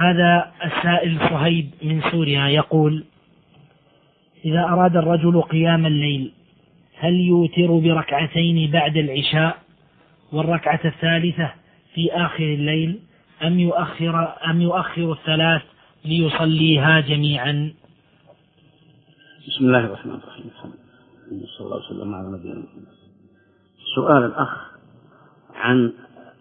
هذا السائل صهيب من سوريا يقول: إذا أراد الرجل قيام الليل هل يوتر بركعتين بعد العشاء والركعة الثالثة في آخر الليل أم يؤخر الثلاث ليصليها جميعا؟ بسم الله الرحمن الرحيم. صلى الله عليه وسلم على نبينا محمد. سؤال الأخ عن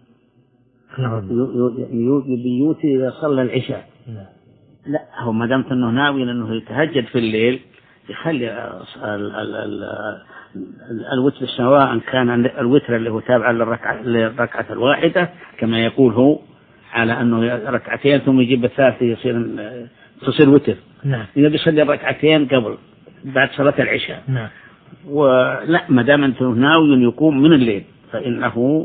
يوتي إذا صلى العشاء. لا، هو ما دامت أنه ناوي أنه يتهجد في الليل يخلي الوتر، سواء كان الوتر اللي هو تابع للركعة الواحدة كما يقول هو، على أنه ركعتين ثم يجيب الثالثة تصير وتر. نعم. إذا بيصلي ركعتين قبل بعد صلاة العشاء. نعم. ولا ما دام أنه ناوي يقوم من الليل فإنه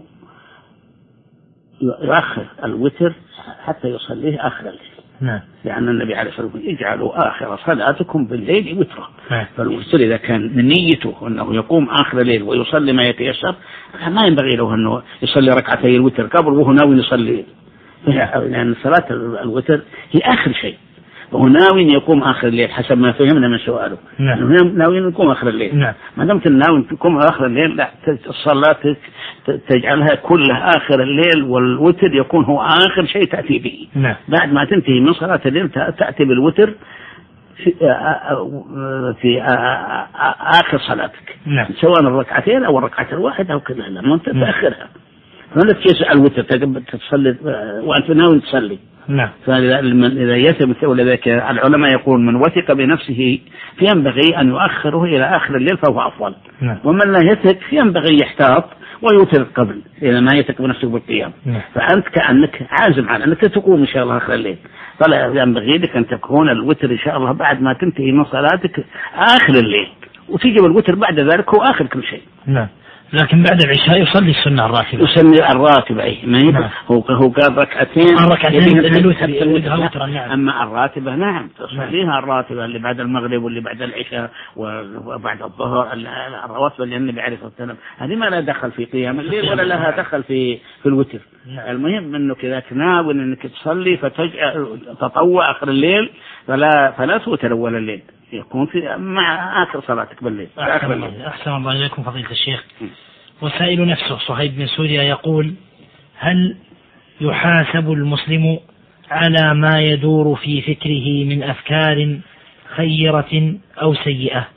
يؤخر الوتر حتى يصليه آخر الليل. نعم. لأن النبي عليه الصلاة والسلام يجعلوا آخر صلاتكم بالليل وترا. فالوتر إذا كان من نيته أنه يقوم آخر الليل ويصلي ما يتيسر ما ينبغي له أنه يصلي ركعتي الوتر قبل وهو ناوي يصلي، لأن صلاة الوتر هي آخر شيء، وهو ناوي يقوم آخر الليل حسب ما فهمنا من سؤاله. نعم. ناوي يقوم آخر الليل. نعم. ما دمت ناوي تقوم آخر الليل لا، الصلاة تجعلها كلها آخر الليل والوتر يكون هو آخر شيء تأتي به. نعم. بعد ما تنتهي من صلاة الليل تأتي بالوتر في آخر صلاتك. نعم. سواء الركعتين أو الركعة الواحدة أو كذا، لما تأخرها فلا تجلس على الوتر تصلي وأنت ناوي تصلي. نعم. فإذا يثبت ولذلك العلماء يقول من وثق بنفسه فينبغي أن يؤخره إلى آخر الليل فهو أفضل. نعم. ومن لا يثق فينبغي يحتاط ويوتر قبل إذا ما يثق بنفسه بالقيام. نعم. فأنت كأنك عازم على أنك تقوم إن شاء الله آخر الليل، فلا ينبغي لك أن تكون الوتر إن شاء الله بعد ما تنتهي من صلاتك آخر الليل، وتجيب الوتر بعد ذلك هو آخر كل شيء. نعم. لكن بعد العشاء يصلي السنة الراتبة. يصلي الراتبة أي ما نعم. هو قال ركعتين. نعم. أما الراتبة نعم تصليها الراتبة اللي بعد المغرب واللي بعد العشاء وبعد الظهر، الرواتب اللي النبي عليه الصلاة والسلام هذه ما لا دخل في قيام الليل ولا لها دخل في الوتر. نعم. المهم أنك إذا ناوي أنك تصلي تطوع آخر الليل فلا توتر أول الليل، يكون في مع آخر صلاتك بالليل. أحسن الله إليكم فضيلة الشيخ. وسائل نفسه صهيب من سوريا يقول: هل يحاسب المسلم على ما يدور في فكره من أفكار خيرة أو سيئة؟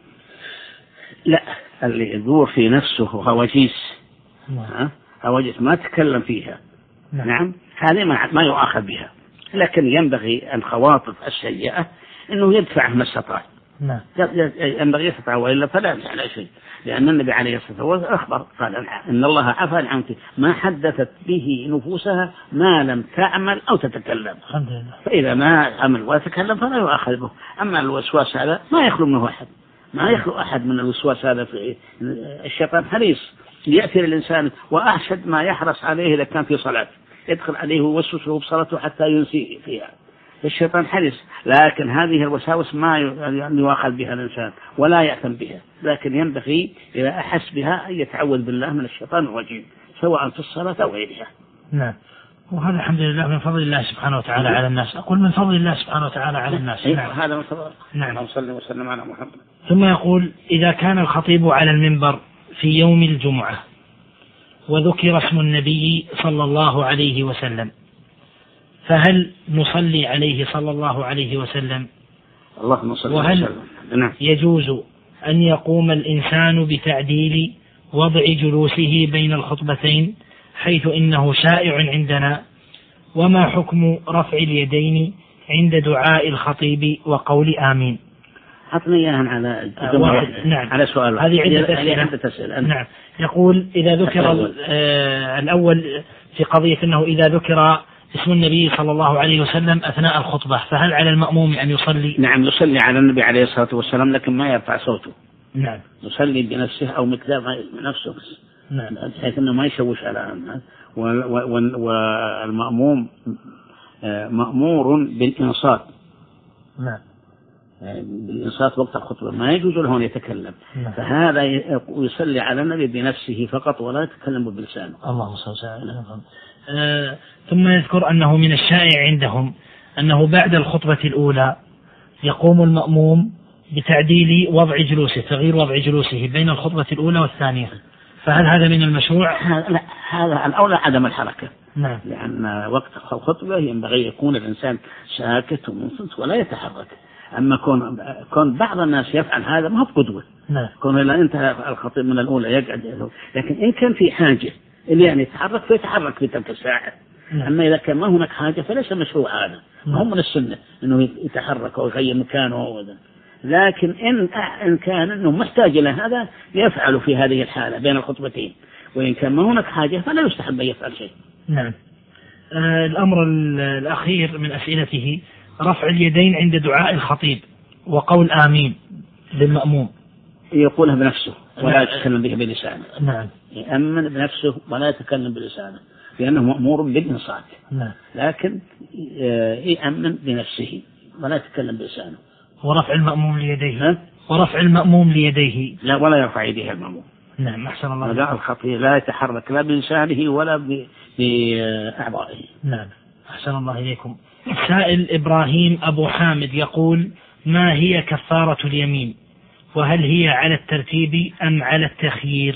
لا، اللي يدور في نفسه هواجيس. هواجيس ما تكلم فيها. نعم. هذه ما يؤاخذ بها، لكن ينبغي الخواطر السيئة أنه يدفع ما استطاع. نعم. ينبغي يستطيع وإلا فلا على شيء، لأن النبي عليه الصلاة والسلام أخبر قال إن الله عفى عنك ما حدثت به نفوسها ما لم تعمل أو تتكلم. فإذا ما عمل وتكلم فلا يؤاخذ به. أما الوسواس هذا ما يخلو منه أحد، ما يخلو أحد من الوسواس هذا. في الشيطان حريص يأتي للإنسان، وأحسد ما يحرص عليه إذا كان في صلاة يدخل عليه ويوسوسه بصلاته حتى ينسي فيها. الشيطان حريص، لكن هذه الوساوس ما يؤاخذ بها الإنسان ولا يأثم بها، لكن ينبغي إذا أحس بها أن يتعوذ بالله من الشيطان الرجيم سواء في الصلاة أو غيرها. نعم. وهذا الحمد لله من فضل الله سبحانه وتعالى على الناس. أقول من فضل الله سبحانه وتعالى على الناس. نعم. هذا من فضل. نعم. صلى وسلم على محمد. ثم يقول: إذا كان الخطيب على المنبر في يوم الجمعة وذكر اسم النبي صلى الله عليه وسلم فهل نصلي عليه صلى الله عليه وسلم؟ اللهم صل وهل نعم. يجوز أن يقوم الإنسان بتعديل وضع جلوسه بين الخطبتين حيث إنه شائع عندنا؟ وما حكم رفع اليدين عند دعاء الخطيب وقول آمين؟ حطني إياها على نعم. على سؤال هذه عدة أسئلة. نعم. يقول: إذا ذكر الأول في قضية أنه إذا ذكر اسم النبي صلى الله عليه وسلم أثناء الخطبة فهل على المأموم أن يصلي؟ نعم، يصلي على النبي عليه الصلاة والسلام لكن ما يرفع صوته. نعم. يصلي بنفسه أو مقدار بنفسه. نعم. بحيث أنه ما يشوش على الناس. والمأموم مأمور بالإنصات. نعم. بالإنصات وقت الخطبة ما يجوز له أن يتكلم. نعم. فهذا يصلي على النبي بنفسه فقط ولا يتكلم بلسانه. اللهم صل وسلم. ثم يذكر أنه من الشائع عندهم أنه بعد الخطبة الأولى يقوم المأموم بتعديل وضع جلوسه، تغيير وضع جلوسه بين الخطبة الأولى والثانية، فهل هذا من المشروع؟ لا، هذا الأولى عدم الحركة. نعم. لأن وقت الخطبة ينبغي يكون الإنسان ساكت ومنصت ولا يتحرك. أما كون بعض الناس يفعل هذا ما هو قدوة. نعم. كون إذا انتهى الخطيب من الأولى يقعد، لكن إن كان في حاجة اللي يعني يتحرك فيتحرك في تلك الساعة. نعم. أما إذا كان ما هناك حاجة فليس مشروع هذا. ما هو من السنة إنه يتحرك ويغير مكانه وذا. لكن إن كان إنه محتاج إلى هذا يفعل في هذه الحالة بين الخطبتين، وإن كان ما هناك حاجة فلا يستحب أن يفعل شيء. نعم. الأمر الأخير من أسئلته رفع اليدين عند دعاء الخطيب وقول آمين للمأموم. يقولها بنفسه ولا يتكلم به بلسانه. نعم. يأمن بنفسه ولا يتكلم بلسانه لأنه مأمور بالإنصات. نعم. لكن يأمن بنفسه ولا يتكلم بلسانه. ورفع المأموم ليديه. ورفع المأموم ليديه. لا، ولا يرفع يديه المأموم. نعم. أحسن الله. دعاء الخطيب لا يتحرك لا بلسانه ولا بأعضائه. نعم. أحسن الله إليكم. سائل إبراهيم أبو حامد يقول: ما هي كفارة اليمين؟ وهل هي على الترتيب أم على التخيير؟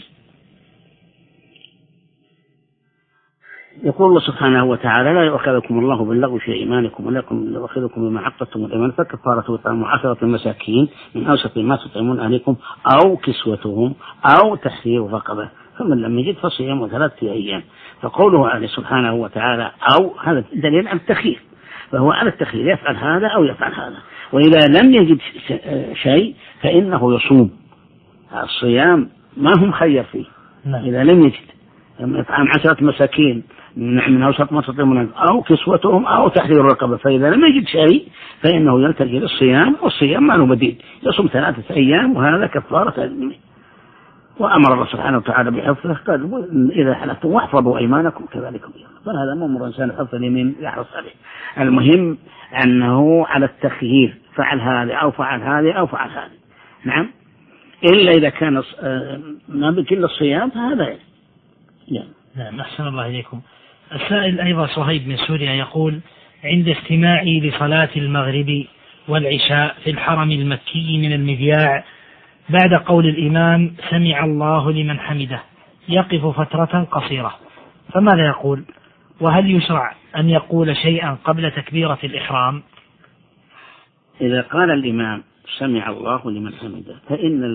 يقول الله سبحانه وتعالى: لا يؤاخذكم الله باللغو في إيمانكم ولكن يؤاخذكم بما عقدتم الأيمان، فكفارته إطعام 10 مساكين من أوسط ما تطعمون أهلكم أو كسوتهم أو تحرير رقبة، فمن لم يجد فصيام 3 أيام. فقوله عليه سبحانه وتعالى أو، هذا دليل على التخيير، فهو على التخيير، يفعل هذا أو يفعل هذا. وإذا لم يجد شيء فإنه يصوم. الصيام ما هم خير فيه. إذا لم يجد يطعم 10 مساكين من أوسط ما تطعمون أو كسوتهم أو تحرير رقبة، فإذا لم يجد شيء فإنه يلتجئ للصيام، والصيام ما له بديل، يصوم 3 أيام وهذا كفارة اليمين. وأمر الله سبحانه وتعالى بحفظه، قال: إذا حلفتم واحفظوا أيمانكم كذلك. فهذا مأمور إنسان حفظ اليمين يحرص عليه. المهم أنه على التخيير، فعل هذه أو فعل هذه أو فعل هذه. نعم. إلا إذا كان ما بكل الصيام فهذا يعني. نعم. أحسن الله إليكم. السائل أيضا صهيب من سوريا يقول: عند استماعي لصلاة المغرب والعشاء في الحرم المكي من المذياع بعد قول الإمام سمع الله لمن حمده يقف فترة قصيرة، فماذا يقول؟ وهل يشرع أن يقول شيئا قبل تكبيرة الإحرام؟ إذا قال الإمام سمع الله لمن حمده فإن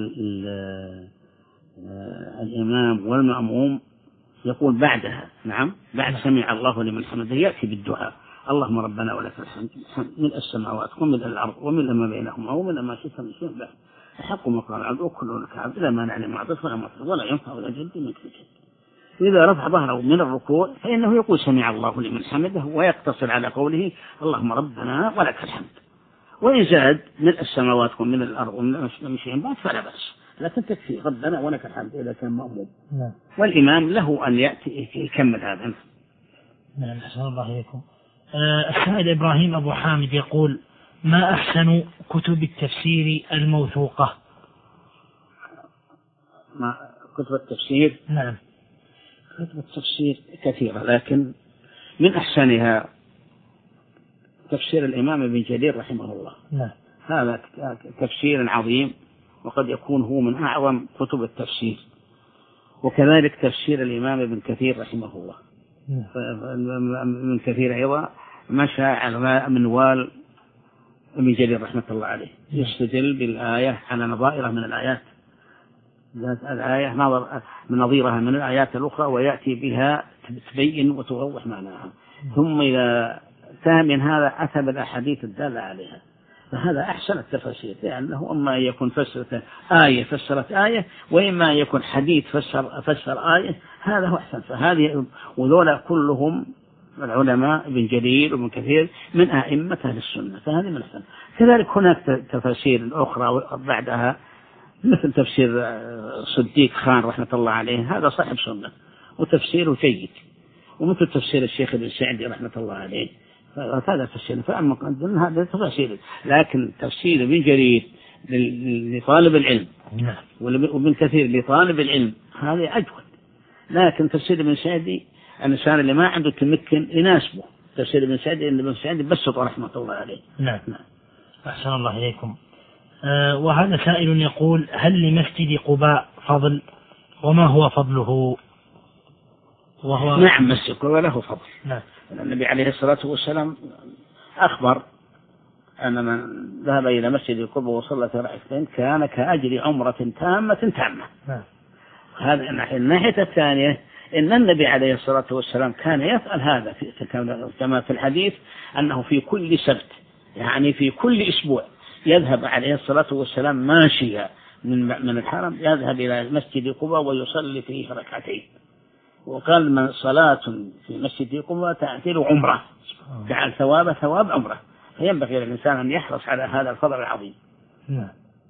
الإمام والمأموم يقول بعدها، نعم، بعد سمع الله لمن حمده يأتي بالدعاء: اللهم ربنا ولك الحمد ملء السماوات وملء الأرض وملء ما بينهما وملء ما شئت من شيء بعد، حق ما قال العبد وكلنا لك عبد لا مانع لما أعطيت ولا معطي ولا ينفع ولا جد منك جد. وإذا رفع ظهره من الركوع فإنه يقول سمع الله لمن حمده ويقتصر على قوله اللهم ربنا ولك الحمد. وإن زاد ملء السماوات وملء الأرض وملء ما شئت بعد فلا بأس، لكن تكفي ربنا ولك الحمد إذا كان مأموم. والإمام له أن يأتي يكمل هذا. نعم. أحسن الله إليكم. السائل إبراهيم أبو حامد يقول: ما أحسن كتب التفسير الموثوقة؟ كتب التفسير؟ نعم. كتب التفسير كثيرة، لكن من أحسنها تفسير الإمام ابن جرير رحمه الله. نعم. هذا تفسير عظيم، وقد يكون هو من أعظم كتب التفسير. وكذلك تفسير الإمام ابن كثير رحمه الله. ابن كثير أيضا مشى على منوال ابن جرير رحمة الله عليه، يستدل بالآية على نظائرها من الآيات، الآية نظيرها من الآيات الأخرى ويأتي بها تبين وتوضح معناها، ثم إذا انتهى من هذا أتى بالأحاديث الدالة عليها. فهذا أحسن التفاسير، لأنه أما يكون فسرت آية فسرت آية، وإما يكون حديث فسر آية، هذا هو أحسن. فهذه وذولا كلهم العلماء ابن جرير وابن كثير من أئمة أهل السنة، فهذه من أحسن. كذلك هناك تفاسير أخرى بعدها مثل تفسير صديق خان رحمة الله عليه، هذا صاحب سنة وتفسيره جيد، ومثل تفسير الشيخ ابن سعدي رحمة الله عليه، هذا تفسير. فأما هذا تفسير، لكن تفسير ابن جرير لطالب العلم وابن كثير لطالب العلم هذا أجود. لكن تفسير ابن سعدي الإنسان اللي ما عنده تمكن يناسبه. تفسير ابن سعيد بسط رحمة الله عليه. نعم. أحسن الله إليكم. وهذا سائل يقول: هل لمسجد قباء فضل، وما هو فضله؟ وهو نعم، مسجد قباء له فضل. نعم. النبي عليه الصلاة والسلام أخبر أن من ذهب إلى مسجد قباء وصلى ركعتين كان كأجر عمرة تامة. نعم. هذا الناحية الثانية إن النبي عليه الصلاة والسلام كان يفعل هذا كما في الحديث أنه في كل سبت، يعني في كل أسبوع، يذهب عليه الصلاة والسلام ماشيا من الحرم، يذهب إلى مسجد قباء ويصلي فيه ركعتين. وقال: من صلاة في مسجد قباء تعتل عمرة، جعل ثواب عمرة. فينبغي للإنسان أن يحرص على هذا الفضل العظيم. نعم.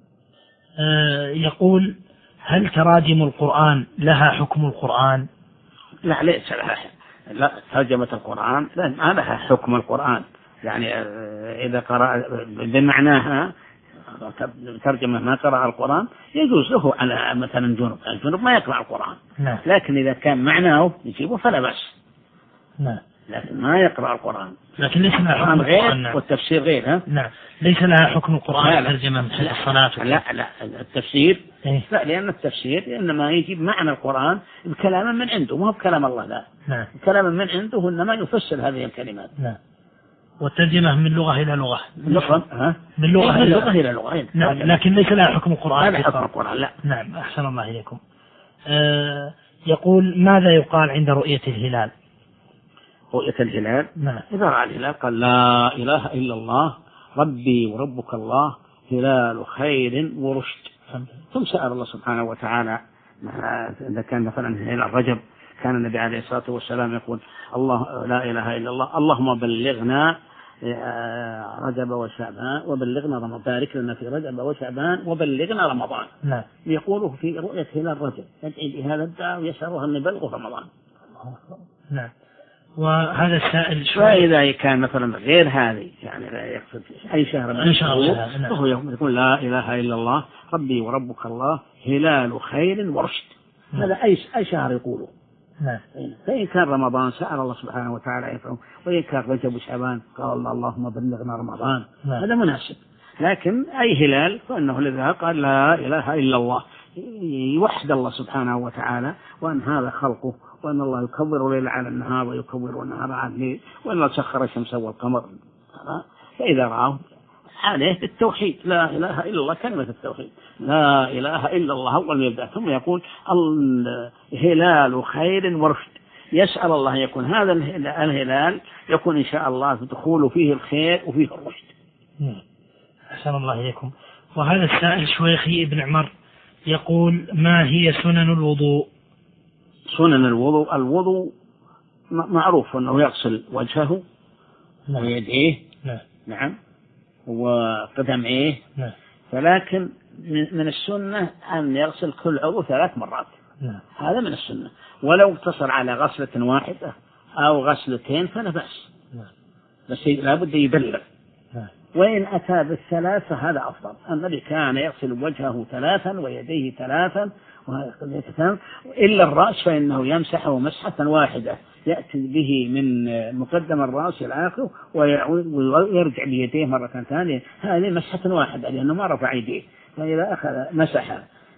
يقول: هل تراجم القرآن لها حكم القرآن؟ لا، ليس لها. لا، ترجمة القرآن ما لها حكم القرآن، يعني إذا قرأ بمعناها ترجمة ما قرأ القرآن يجوز له على مثلا الجنوب ما يقرأ القرآن. نعم. لكن إذا كان معناه يجيبه فلا بأس. نعم. لكن ما يقرأ القرآن. لكن ليس لها حكم القرآن. غير والتفسير غير. ها؟ نعم. ليس لها حكم القرآن ترجمة مثل الصلاة. لا، التفسير لا، لأن التفسير إنما يجيب معنى القرآن بكلام من عنده، ما هو بكلام الله. لا. نعم. كلام من عنده إنما يفسر هذه الكلمات. نعم. والترجمة من لغة إلى لغة. من لغة إلى لغة. نعم. لكن ليس لها حكم القرآن. لا حكم القرآن. لا. نعم. أحسن الله إليكم. يقول: ماذا يقال عند رؤية الهلال؟ رؤية الهلال. نعم. إذا رأى الهلال قال: لا إله إلا الله ربي وربك الله هلال خير ورشد. ثم سأل الله سبحانه وتعالى. إذا كان مثلا هلال رجب كان النبي عليه الصلاة والسلام يقول: الله لا إله إلا الله اللهم بلغنا رجب وشعبان وبلغنا رمضان، بارك لنا في رجب وشعبان وبلغنا رمضان. نعم. يقوله في رؤية هلال رجب، يدعي بهذا الدعاء ويسأله أن يبلغ رمضان. نعم. وهذا السائل فإذا كان مثلا غير هذه، يعني لا يقصد أي شهر من الشهور، فهو يقول: لا إله إلا الله ربي وربك الله هلال خير ورشد. هذا أي شهر يقوله. نعم. فإن كان رمضان سأل الله سبحانه وتعالى يفعله، وإن كان رجب وشعبان قال: اللهم بلغنا رمضان. نعم. هذا مناسب. لكن أي هلال فإنه لذا قال: لا إله إلا الله، يوحد الله سبحانه وتعالى، وأن هذا خلقه، وأن الله يكبر الليل على النهار ويكبر النهار على الليل، وأن سخر الشمس والقمر. فإذا رأوا عليه بالتوحيد، لا إله إلا الله، كلمة التوحيد، لا إله إلا الله أول ما يبدأ، ثم يقول: الهلال خير ورشد. يسأل الله يكون هذا الهلال يكون إن شاء الله دخول فيه الخير وفيه الرشد. أحسن الله إليكم. وهذا السائل شويخي ابن عمر يقول: ما هي سنن الوضوء؟ سنن الوضوء معروف أنه يغسل وجهه ويديه. نعم. وقدميه. نعم. فلكن من السنة أن يغسل كل عضو 3 مرات. نعم. هذا من السنة، ولو اقتصر على غسلة واحدة أو غسلتين فلا بأس. نعم. بس لابد يبلغ. نعم. وإن أتى بالثلاث فهذا أفضل. النبي كان يغسل وجهه 3 ويديه 3 إلا الرأس فإنه يمسحه مسحة واحدة، يأتي به من مقدم الرأس إلى آخره ويرجع بيديه مرة ثانية، هذه مسحة واحدة لأنه ما رفع يديه. فإذا أخذ مسح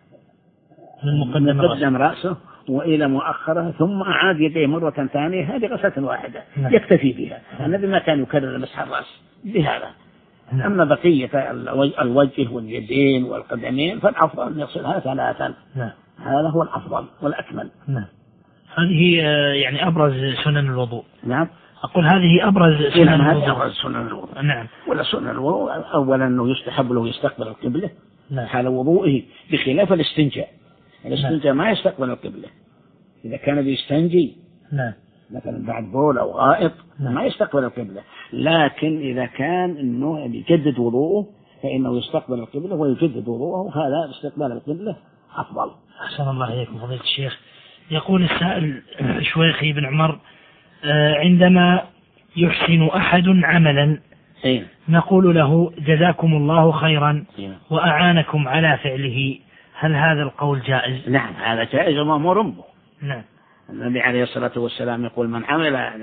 من مقدم رأسه وإلى مؤخره ثم أعاد يديه مرة ثانية، هذه غسلة واحدة يكتفي بها. النبي ما كان يكرر مسح الرأس بهذا. أما بقية الوجه واليدين والقدمين فالأفضل أن يغسلها 3. هذا هو الأفضل والأكمل. هذه يعني أبرز سنن الوضوء. نعم. أقول هذه أبرز سنن الوضوء. أبرز سنن الوضوء. نعم. ولا سنن الوضوء أولا أنه يستحب له يستقبل القبلة. نعم. حال وضوئه، بخلاف الاستنجاء. الاستنجاء ما يستقبل القبلة. إذا كان بيستنجي نعم. مثلا بعد بول أو غائط ما يستقبل القبلة. لكن إذا كان إنه يجدد وضوءه فإنه يستقبل القبلة ويجدد وضوءه، هذا استقبال القبلة أفضل. أحسن الله إليكم فضيلة الشيخ. يقول السائل شويخي بن عمر: عندما يحسن أحد عملا نقول له جزاكم الله خيرا وأعانكم على فعله، هل هذا القول جائز؟ نعم، هذا جائز ومأمور به. نعم. النبي عليه الصلاة والسلام يقول من عمل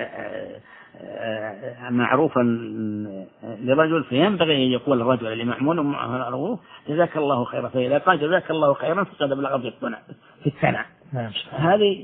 معروفا لرجل فينبغي أن يقول الرجل اللي معمول معروف جزاك الله خيرا، فإذا قال جزاك الله خيرا فقد بلغ في الثناء. هذه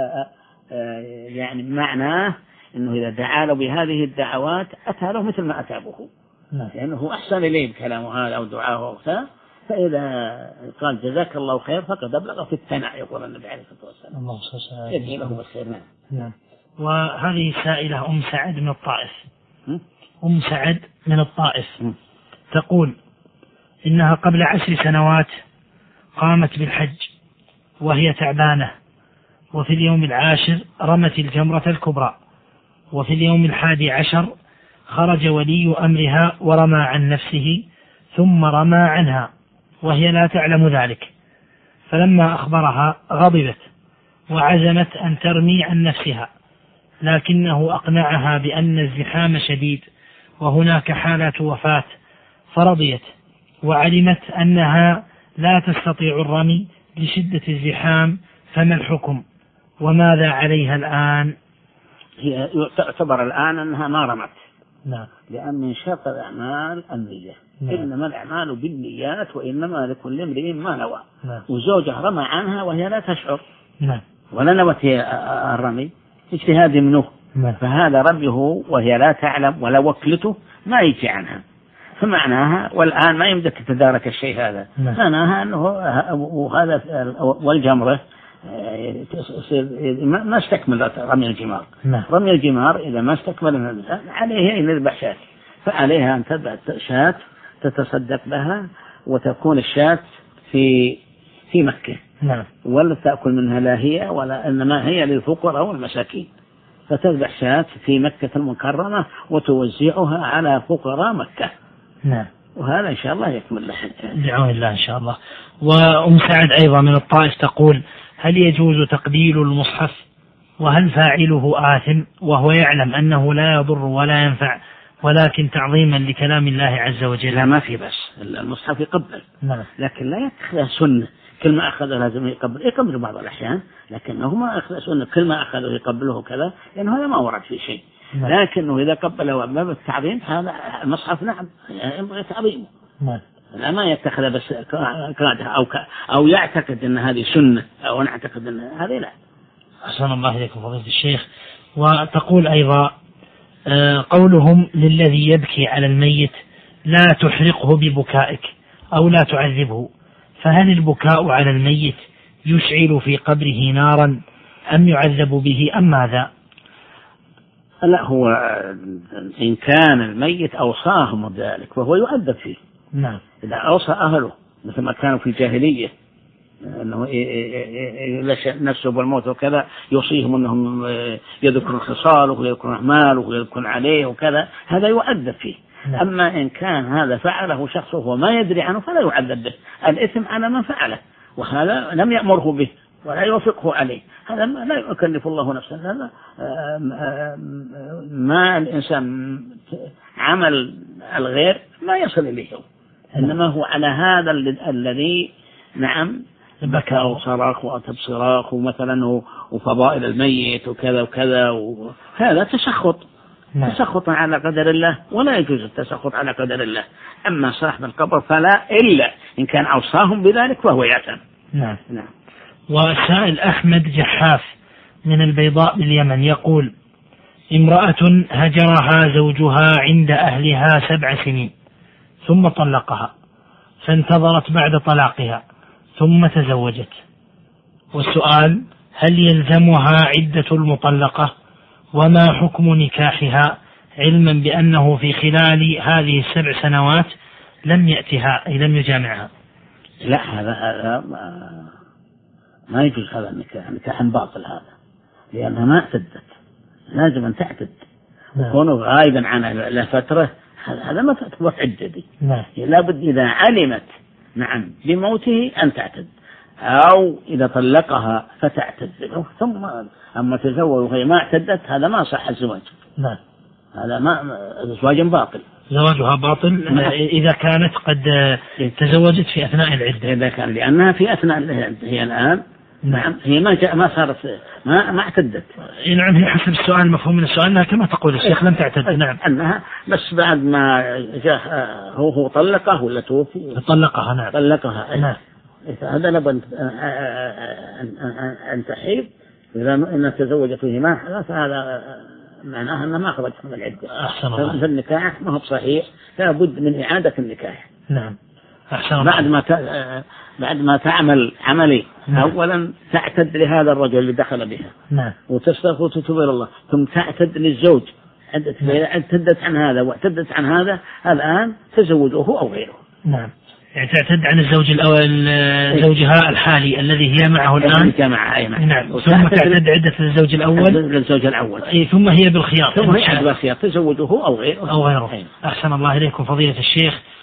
يعني معناه أنه إذا دعا له بهذه الدعوات أتى له مثل ما أتى به، لأنه أحسن إليه بكلامه هذا أو دعاه وكذا، فإذا قال جزاك الله خير فقد أبلغ في الثناء، يقول النبي عليه الصلاة والسلام. الله يدعي له بالخير. نعم. وهذه سائلة أم سعد من الطائف. أم سعد من الطائف تقول إنها قبل 10 سنوات قامت بالحج وهي تعبانة، وفي اليوم 10 رمت الجمرة الكبرى، وفي اليوم 11 خرج ولي أمرها ورمى عن نفسه ثم رمى عنها وهي لا تعلم ذلك، فلما أخبرها غضبت وعزمت أن ترمي عن نفسها، لكنه أقنعها بأن الزحام شديد وهناك حالة وفاة فرضيت، وعلمت أنها لا تستطيع الرمي لشدة الزحام، فما الحكم وماذا عليها الآن؟ هي تعتبر الآن أنها ما رمت. نعم. لأن من شرط الأعمال النية. نعم. إنما الأعمال بالنيات وإنما لكل امرئ ما نوى. نعم. وزوجها رمى عنها وهي لا تشعر. نعم. ولا نوت الرمي، اجتهاد منه. نعم. فهذا رميه وهي لا تعلم ولا وكلته ما يجي عنها، فمعناها والآن ما يمدك تتدارك الشيء هذا. نعم. معناها أنه وهذا والجمرة ما استكمل رمي الجمار. نعم. رمي الجمار إذا ما استكمل عليه أن يذبح شاة، فعليها أن تذبح شاة تتصدق بها وتكون الشاة في مكة. نعم. ولا تأكل منها لا هي ولا إنما هي للفقراء والمساكين، فتذبح شاة في مكة المكرمة وتوزعها على فقراء مكة. نعم. وهذا إن شاء الله يكمل لحد بعون الله إن شاء الله. وأم سعد أيضا من الطائف تقول هل يجوز تقبيل المصحف وهل فاعله آثم وهو يعلم أنه لا يضر ولا ينفع ولكن تعظيما لكلام الله عز وجل؟ لا، ما في بس المصحف يقبل. نعم. لكن لا يتخذ سنة كل ما أخذ لازم يقبل بعض الأحيان، لكنه ما أخذ سنة كل ما أخذه يقبله كذا، لأنه هذا ما ورد في شيء. نعم. لكنه إذا قبله باب التعظيم هذا المصحف نعم ينبغي تعظيمه. نعم. لا ما يتخذ بس أو يعتقد أن هذه سنة أو نعتقد أن هذه لا. أحسن الله إليكم فضيلة الشيخ. وتقول أيضا قولهم للذي يبكي على الميت لا تحرقه ببكائك أو لا تعذبه، فهل البكاء على الميت يشعل في قبره نارا أم يعذب به أم ماذا؟ لا، هو إن كان الميت أوصاهم ذلك فهو يعذب فيه. نعم. إذا أوصى أهله مثل ما كانوا في الجاهلية أنه نفسه بالموت وكذا يوصيهم أنهم يذكرون خصاله ويذكرون أعماله ويذكرون عليه وكذا، هذا يعذب فيه. نعم. أما إن كان هذا فعله شخص وهو ما يدري عنه فلا يعذب به، الإثم على من فعله وهذا لم يأمره به ولا يوافقه عليه، هذا لا يكلف الله نفسا. هذا ما الإنسان عمل الغير ما يصل إليه، إنما هو على هذا الذي نعم بكى أو صراخ وأتى بصراخ مثلا وفضائل الميت وكذا وكذا، وهذا تسخط. نعم. تسخط على قدر الله ولا يجوز التسخط على قدر الله. أما صاحب القبر فلا، إلا إن كان أوصاهم بذلك فهو يعتم. نعم. نعم. وسائل أحمد جحاف من البيضاء باليمن يقول امرأة هجرها زوجها عند أهلها 7 سنين ثم طلقها، فانتظرت بعد طلاقها ثم تزوجت، والسؤال هل يلزمها عدة المطلقة وما حكم نكاحها، علما بأنه في خلال هذه 7 سنوات لم يأتها أي لم يجامعها؟ لا، هذا ما يجوز، هذا النكاح نكاح باطل هذا، لأنها ما اعتدت، لازم أن تعتد. وكونه غائبا عنها لفترة هذا ما تعتبر عدة دي. لابد إذا علمت نعم بموته أن تعتد، أو إذا طلقها فتعتد، ثم أما تزوج وهي ما اعتدت هذا ما صح الزواج. نعم. هذا ما زواج باطل، زواجها باطل إذا كانت قد تزوجت في أثناء العدة. إذا كان لأنها في أثناء العدة، هي الآن نعم. هي ما صارت ما اعتدت. نعم، هي حسب السؤال، مفهوم من السؤال أنها كما تقول الشيخ لم تعتد. نعم. أنها بس بعد ما جاء هو طلقه ولا توفي؟ طلقها. نعم. طلقها. نعم. هذا لابد أن تحيض إذا أن تزوج فيه ما حدث، هذا معناه أنه ما خرج من العدة. أحسن الله. فالنكاح ما هو صحيح، لابد من إعادة النكاح. نعم. أحسن الله. بعد ما تعمل عملي. نعم. أولا تعتد لهذا الرجل اللي دخل بها. نعم. وتستغفر وتتوب إلى الله، ثم تعتد للزوج. اعتدت عن هذا واعتدت عن هذا، الآن تزوجه أو غيره. نعم. يعني تعتد عن الزوج الأول، زوجها الحالي الذي هي معه الآن. نعم. ثم تعتد عدة الزوج الأول. ثم هي بالخيار. تزوجه أو غيره. أحسن الله إليكم فضيلة الشيخ.